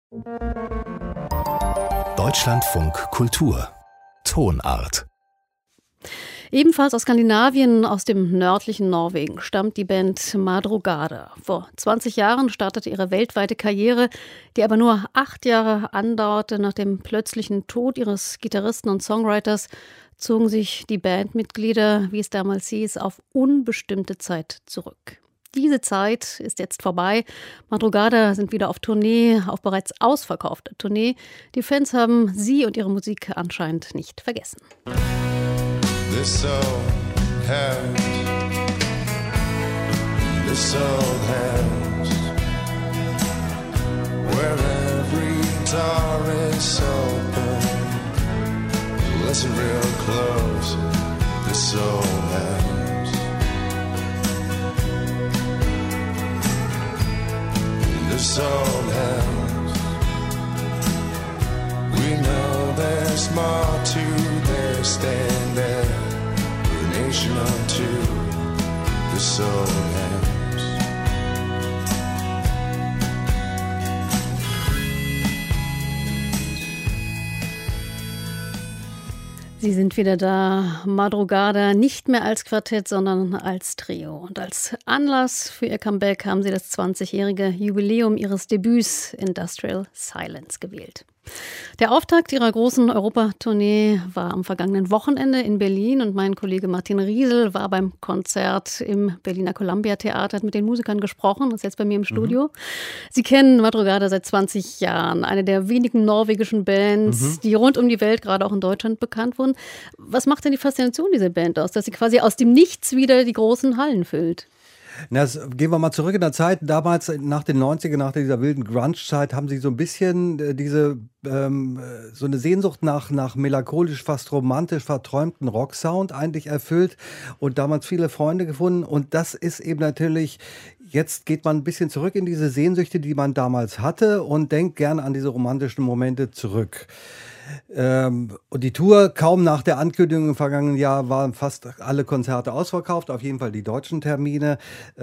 Deutschlandfunk Kultur Tonart. Ebenfalls aus Skandinavien, aus dem nördlichen Norwegen, stammt die Band Madrugada. Vor 20 Jahren startete ihre weltweite Karriere, die aber nur 8 Jahre andauerte. Nach dem plötzlichen Tod ihres Gitarristen und Songwriters zogen sich die Bandmitglieder, wie es damals hieß, auf unbestimmte Zeit zurück. Diese Zeit ist jetzt vorbei. Madrugada sind wieder auf Tournee, auf bereits ausverkaufter Tournee. Die Fans haben sie und ihre Musik anscheinend nicht vergessen. This old house, where every door is open. Listen real close, this old house. This old house, we know there's more to this than there. Nation unto this old house. Sie sind wieder da, Madrugada, nicht mehr als Quartett, sondern als Trio. Und als Anlass für ihr Comeback haben sie das 20-jährige Jubiläum ihres Debüts Industrial Silence gewählt. Der Auftakt ihrer großen Europatournee war am vergangenen Wochenende in Berlin und mein Kollege Martin Riesel war beim Konzert im Berliner Columbia Theater, hat mit den Musikern gesprochen, ist jetzt bei mir im Studio. Sie kennen Madrugada seit 20 Jahren, eine der wenigen norwegischen Bands, die rund um die Welt, gerade auch in Deutschland, bekannt wurden. Was macht denn die Faszination dieser Band aus, dass sie quasi aus dem Nichts wieder die großen Hallen füllt? Na, gehen wir mal zurück in der Zeit. Damals, nach den 90ern, nach dieser wilden Grunge-Zeit, haben sie so ein bisschen so eine Sehnsucht nach melancholisch, fast romantisch verträumten Rocksound eigentlich erfüllt und damals viele Freunde gefunden. Und das ist eben natürlich, jetzt geht man ein bisschen zurück in diese Sehnsüchte, die man damals hatte und denkt gern an diese romantischen Momente zurück. Und die Tour, kaum nach der Ankündigung im vergangenen Jahr, waren fast alle Konzerte ausverkauft, auf jeden Fall die deutschen Termine.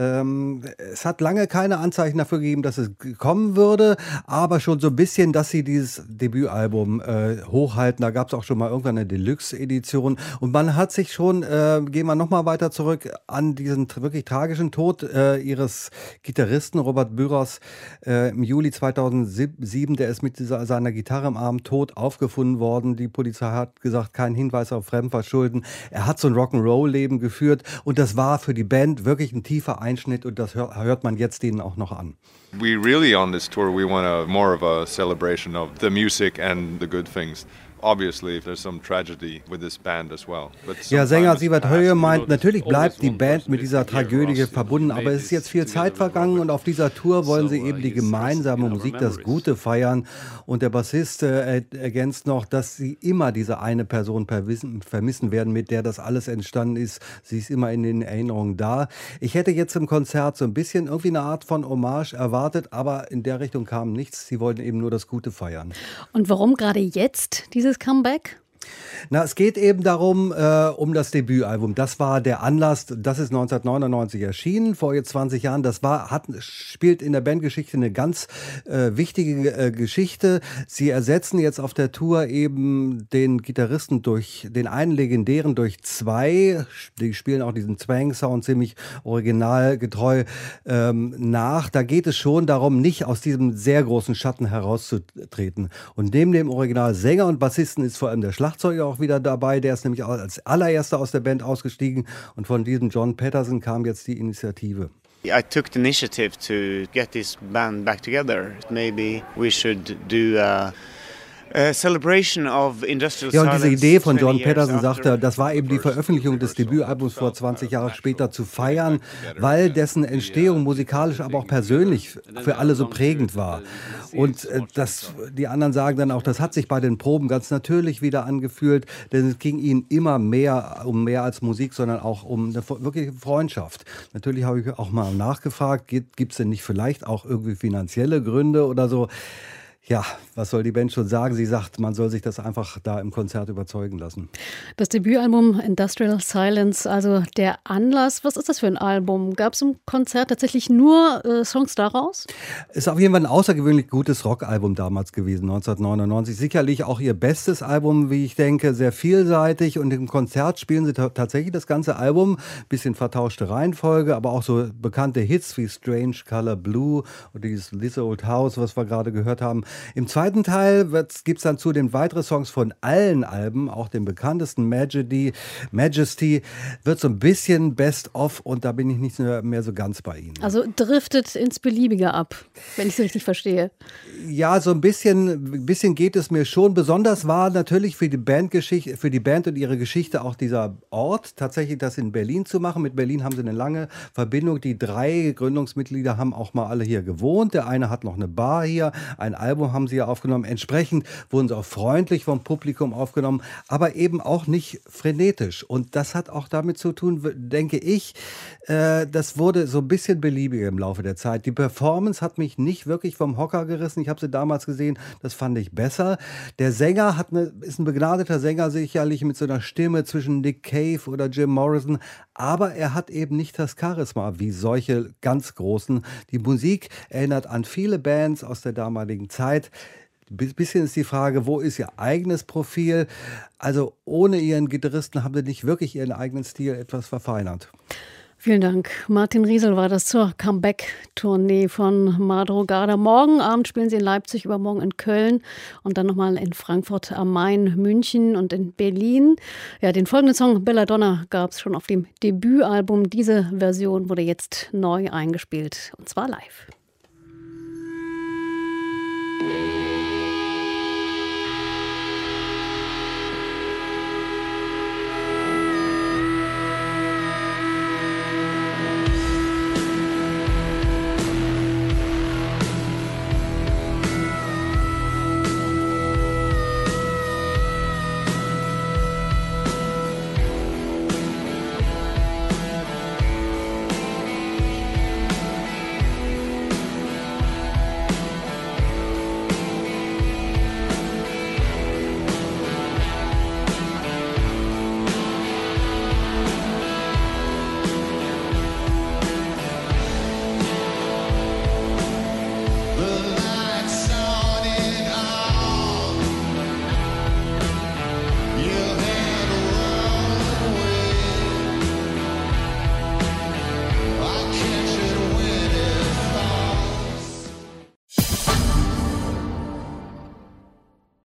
Es hat lange keine Anzeichen dafür gegeben, dass es kommen würde, aber schon so ein bisschen, dass sie dieses Debütalbum hochhalten. Da gab es auch schon mal irgendwann eine Deluxe-Edition und man hat sich schon, gehen wir nochmal weiter zurück, an diesen wirklich tragischen Tod ihres Gitarristen Robert Byros im Juli 2007. Der ist mit seiner Gitarre im Arm tot aufgefunden worden. Die Polizei hat gesagt, kein Hinweis auf Fremdverschulden. Er hat so ein Rock'n'Roll-Leben geführt und das war für die Band wirklich ein tiefer Einschnitt und das hört man jetzt denen auch noch an. We really on this tour, we want more of a celebration of the music and the good things. Obviously, there's some tragedy with this band as well. Ja, Sänger Sievert Höje meint, natürlich bleibt die Band mit dieser Tragödie verbunden, aber es ist jetzt viel Zeit vergangen und auf dieser Tour wollen sie eben die gemeinsame Musik, das Gute feiern. Und der Bassist ergänzt noch, dass sie immer diese eine Person vermissen werden, mit der das alles entstanden ist. Sie ist immer in den Erinnerungen da. Ich hätte jetzt im Konzert so ein bisschen irgendwie eine Art von Hommage erwartet, aber in der Richtung kam nichts. Sie wollten eben nur das Gute feiern. Und warum gerade jetzt dieses Comeback? Na, es geht eben darum, um das Debütalbum. Das war der Anlass, das ist 1999 erschienen, vor jetzt 20 Jahren. Das spielt in der Bandgeschichte eine ganz wichtige Geschichte. Sie ersetzen jetzt auf der Tour eben den Gitarristen durch den einen legendären durch zwei. Die spielen auch diesen Twang-Sound ziemlich originalgetreu nach. Da geht es schon darum, nicht aus diesem sehr großen Schatten herauszutreten. Und neben dem Originalsänger und Bassisten ist vor allem der Schlagzeuger auch wieder dabei. Der ist nämlich als allererster aus der Band ausgestiegen und von diesem John Patterson kam jetzt die Initiative. I took the initiative to get this band back together. Maybe we should do celebration of industrial ja, und diese silence Idee von John 20 years Patterson after sagte, das war eben die Veröffentlichung des Debütalbums vor 20 Jahre später zu feiern, weil dessen Entstehung musikalisch, aber auch persönlich für alle so prägend war. Und die anderen sagen dann auch, das hat sich bei den Proben ganz natürlich wieder angefühlt, denn es ging ihnen immer mehr um mehr als Musik, sondern auch um eine wirkliche Freundschaft. Natürlich habe ich auch mal nachgefragt, gibt es denn nicht vielleicht auch irgendwie finanzielle Gründe oder so? Ja, was soll die Band schon sagen? Sie sagt, man soll sich das einfach da im Konzert überzeugen lassen. Das Debütalbum Industrial Silence, also der Anlass. Was ist das für ein Album? Gab es im Konzert tatsächlich nur Songs daraus? Ist auf jeden Fall ein außergewöhnlich gutes Rockalbum damals gewesen, 1999. Sicherlich auch ihr bestes Album, wie ich denke, sehr vielseitig. Und im Konzert spielen sie tatsächlich das ganze Album. Bisschen vertauschte Reihenfolge, aber auch so bekannte Hits wie Strange Color Blue oder dieses This Old House, was wir gerade gehört haben. Im zweiten Teil gibt es dann zudem weitere Songs von allen Alben, auch dem bekanntesten Majesty, wird so ein bisschen Best-of und da bin ich nicht mehr so ganz bei Ihnen. Also driftet ins Beliebige ab, wenn ich es richtig verstehe. Ja, so ein bisschen geht es mir schon. Besonders war natürlich für die Band und ihre Geschichte auch dieser Ort, tatsächlich das in Berlin zu machen. Mit Berlin haben sie eine lange Verbindung. Die 3 Gründungsmitglieder haben auch mal alle hier gewohnt. Der eine hat noch eine Bar hier, ein Album haben sie ja aufgenommen. Entsprechend wurden sie auch freundlich vom Publikum aufgenommen, aber eben auch nicht frenetisch. Und das hat auch damit zu tun, denke ich, das wurde so ein bisschen beliebiger im Laufe der Zeit. Die Performance hat mich nicht wirklich vom Hocker gerissen. Ich habe sie damals gesehen, das fand ich besser. Der Sänger ist ein begnadeter Sänger, sicherlich mit so einer Stimme zwischen Nick Cave oder Jim Morrison, aber er hat eben nicht das Charisma wie solche ganz Großen. Die Musik erinnert an viele Bands aus der damaligen Zeit. Ein bisschen ist die Frage, wo ist ihr eigenes Profil? Also ohne ihren Gitarristen haben sie nicht wirklich ihren eigenen Stil etwas verfeinert. Vielen Dank. Martin Riesel war das zur Comeback-Tournee von Madrugada. Morgen Abend spielen sie in Leipzig, übermorgen in Köln und dann nochmal in Frankfurt am Main, München und in Berlin. Ja, den folgenden Song Belladonna gab es schon auf dem Debütalbum. Diese Version wurde jetzt neu eingespielt und zwar live.